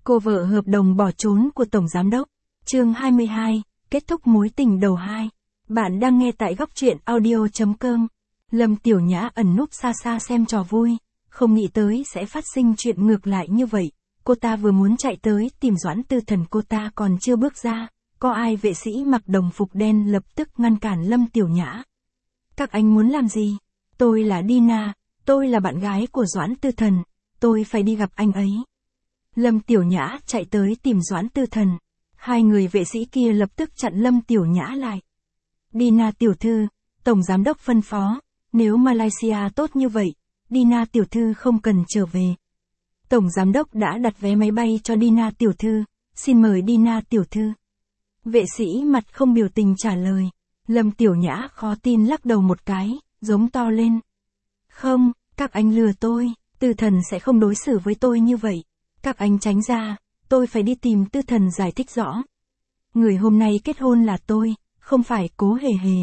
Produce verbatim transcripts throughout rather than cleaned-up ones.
Cô vợ hợp đồng bỏ trốn của Tổng Giám đốc. Chương hai mươi hai, kết thúc mối tình đầu hai. Bạn đang nghe tại góc truyện audio chấm com. Lâm Tiểu Nhã ẩn núp xa xa xem trò vui, không nghĩ tới sẽ phát sinh chuyện ngược lại như vậy. Cô ta vừa muốn chạy tới tìm Doãn Tư Thần, cô ta còn chưa bước ra, có ai vệ sĩ mặc đồng phục đen lập tức ngăn cản Lâm Tiểu Nhã. Các anh muốn làm gì? Tôi là Dina, tôi là bạn gái của Doãn Tư Thần, tôi phải đi gặp anh ấy. Lâm Tiểu Nhã chạy tới tìm Doãn Tư Thần. Hai người vệ sĩ kia lập tức chặn Lâm Tiểu Nhã lại. Dina tiểu thư, Tổng Giám đốc phân phó, nếu Malaysia tốt như vậy, Dina tiểu thư không cần trở về. Tổng Giám đốc đã đặt vé máy bay cho Dina tiểu thư, xin mời Dina tiểu thư. Vệ sĩ mặt không biểu tình trả lời. Lâm Tiểu Nhã khó tin lắc đầu một cái, giống to lên. Không, các anh lừa tôi, Tư Thần sẽ không đối xử với tôi như vậy. Các anh tránh ra, tôi phải đi tìm Tư Thần giải thích rõ. Người hôm nay kết hôn là tôi, không phải Cố Hề Hề.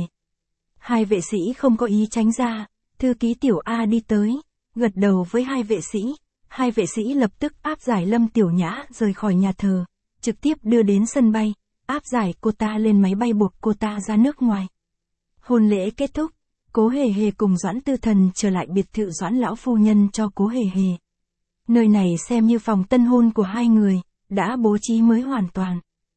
Hai vệ sĩ không có ý tránh ra, thư ký Tiểu A đi tới, gật đầu với hai vệ sĩ. Hai vệ sĩ lập tức áp giải Lâm Tiểu Nhã rời khỏi nhà thờ, trực tiếp đưa đến sân bay, áp giải cô ta lên máy bay buộc cô ta ra nước ngoài. Hôn lễ kết thúc, Cố Hề Hề cùng Doãn Tư Thần trở lại biệt thự Doãn lão phu nhân cho Cố Hề Hề. Nơi này xem như phòng tân hôn của hai người, đã bố trí mới hoàn toàn.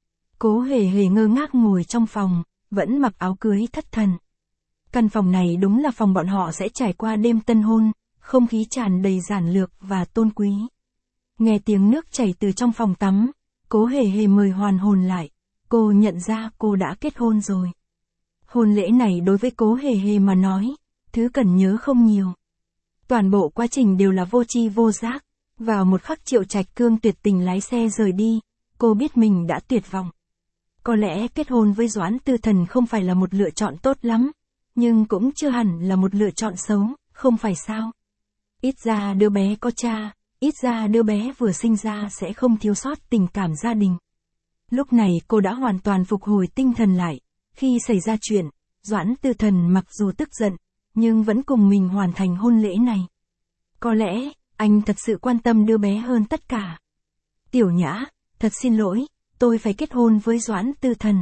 Cố Hề Hề ngơ ngác ngồi trong phòng, vẫn mặc áo cưới thất thần. Căn phòng này đúng là phòng bọn họ sẽ trải qua đêm tân hôn, không khí tràn đầy giản lược và tôn quý. Nghe tiếng nước chảy từ trong phòng tắm, Cố Hề Hề mời hoàn hồn lại, cô nhận ra cô đã kết hôn rồi. Hôn lễ này đối với Cố Hề Hề mà nói, thứ cần nhớ không nhiều. Toàn bộ quá trình đều là vô tri vô giác. Vào một khắc Triệu Trạch Cương tuyệt tình lái xe rời đi, cô biết mình đã tuyệt vọng. Có lẽ kết hôn với Doãn Tư Thần không phải là một lựa chọn tốt lắm, nhưng cũng chưa hẳn là một lựa chọn xấu, không phải sao? Ít ra đứa bé có cha, ít ra đứa bé vừa sinh ra sẽ không thiếu sót tình cảm gia đình. Lúc này cô đã hoàn toàn phục hồi tinh thần lại. Khi xảy ra chuyện, Doãn Tư Thần mặc dù tức giận, nhưng vẫn cùng mình hoàn thành hôn lễ này. Có lẽ, anh thật sự quan tâm đứa bé hơn tất cả. Tiểu Nhã, thật xin lỗi, tôi phải kết hôn với Doãn Tư Thần.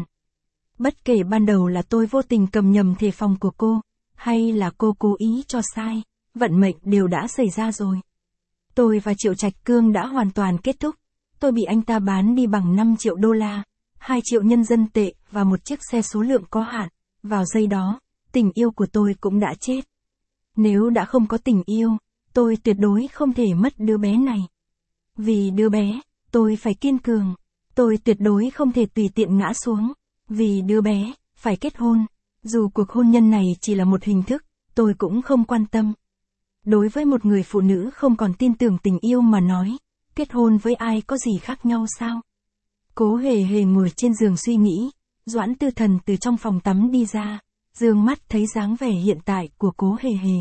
Bất kể ban đầu là tôi vô tình cầm nhầm thề phòng của cô, hay là cô cố ý cho sai, vận mệnh đều đã xảy ra rồi. Tôi và Triệu Trạch Cương đã hoàn toàn kết thúc, tôi bị anh ta bán đi bằng năm triệu đô la, hai triệu nhân dân tệ và một chiếc xe số lượng có hạn. Vào giây đó, tình yêu của tôi cũng đã chết. Nếu đã không có tình yêu, tôi tuyệt đối không thể mất đứa bé này. Vì đứa bé, tôi phải kiên cường. Tôi tuyệt đối không thể tùy tiện ngã xuống. Vì đứa bé, phải kết hôn. Dù cuộc hôn nhân này chỉ là một hình thức, tôi cũng không quan tâm. Đối với một người phụ nữ không còn tin tưởng tình yêu mà nói, kết hôn với ai có gì khác nhau sao? Cố Hề Hề ngồi trên giường suy nghĩ. Doãn Tư Thần từ trong phòng tắm đi ra, dương mắt thấy dáng vẻ hiện tại của Cố Hề Hề.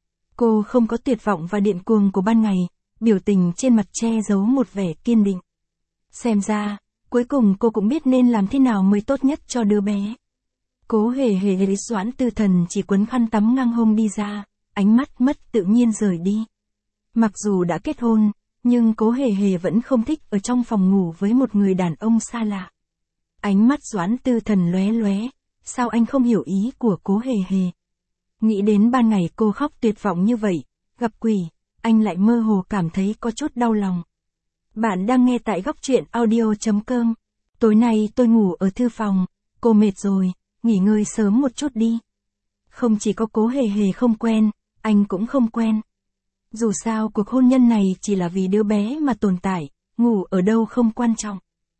Cô không có tuyệt vọng và điên cuồng của ban ngày, biểu tình trên mặt che giấu một vẻ kiên định. Xem ra, cuối cùng cô cũng biết nên làm thế nào mới tốt nhất cho đứa bé. Cố Hề Hề thấy Doãn Tư Thần chỉ quấn khăn tắm ngang hông đi ra, ánh mắt mất tự nhiên rời đi. Mặc dù đã kết hôn, nhưng Cố Hề Hề vẫn không thích ở trong phòng ngủ với một người đàn ông xa lạ. Ánh mắt Doãn Tư Thần lóe lóe, sao anh không hiểu ý của Cố Hề Hề? Nghĩ đến ban ngày cô khóc tuyệt vọng như vậy, gặp quỷ, anh lại mơ hồ cảm thấy có chút đau lòng. Bạn đang nghe tại góc truyện audio chấm com. Tối nay tôi ngủ ở thư phòng, cô mệt rồi, nghỉ ngơi sớm một chút đi. Không chỉ có Cố Hề Hề không quen, anh cũng không quen. Dù sao cuộc hôn nhân này chỉ là vì đứa bé mà tồn tại, ngủ ở đâu không quan trọng.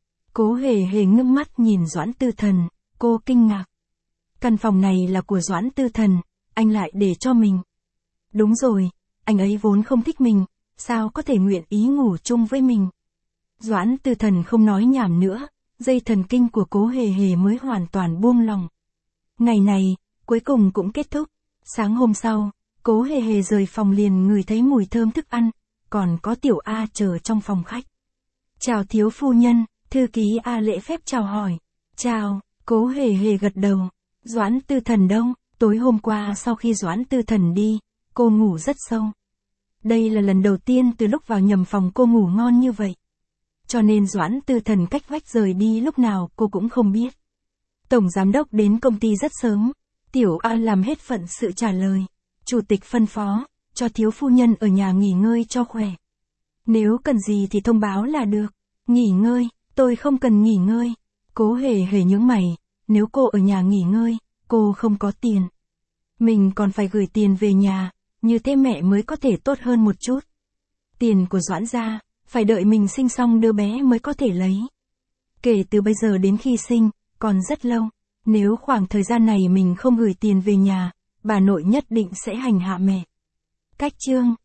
Cố Hề Hề ngước mắt nhìn Doãn Tư Thần, cô kinh ngạc. Căn phòng này là của Doãn Tư Thần, anh lại để cho mình. Đúng rồi, anh ấy vốn không thích mình, sao có thể nguyện ý ngủ chung với mình. Doãn Tư Thần không nói nhảm nữa, dây thần kinh của Cố Hề Hề mới hoàn toàn buông lòng. Ngày này, cuối cùng cũng kết thúc. Sáng hôm sau, Cố Hề Hề rời phòng liền ngửi thấy mùi thơm thức ăn, còn có Tiểu A chờ trong phòng khách. Chào thiếu phu nhân, thư ký A lễ phép chào hỏi. Chào, Cố Hề Hề gật đầu. Doãn Tư Thần đâu? Tối hôm qua sau khi Doãn Tư Thần đi, cô ngủ rất sâu. Đây là lần đầu tiên từ lúc vào nhầm phòng cô ngủ ngon như vậy. cho nên Doãn Tư Thần cách vách rời đi lúc nào cô cũng không biết. Tổng giám đốc đến công ty rất sớm, Tiểu A làm hết phận sự trả lời. Chủ tịch phân phó, cho thiếu phu nhân ở nhà nghỉ ngơi cho khỏe. Nếu cần gì thì thông báo là được. Nghỉ ngơi, tôi không cần nghỉ ngơi. Cố Hề Hề nhướng mày, nếu cô ở nhà nghỉ ngơi, cô không có tiền. Mình còn phải gửi tiền về nhà, như thế mẹ mới có thể tốt hơn một chút. Tiền của Doãn gia, phải đợi mình sinh xong đứa bé mới có thể lấy. Kể từ bây giờ đến khi sinh, còn rất lâu. Nếu khoảng thời gian này mình không gửi tiền về nhà, bà nội nhất định sẽ hành hạ mẹ. Cách chương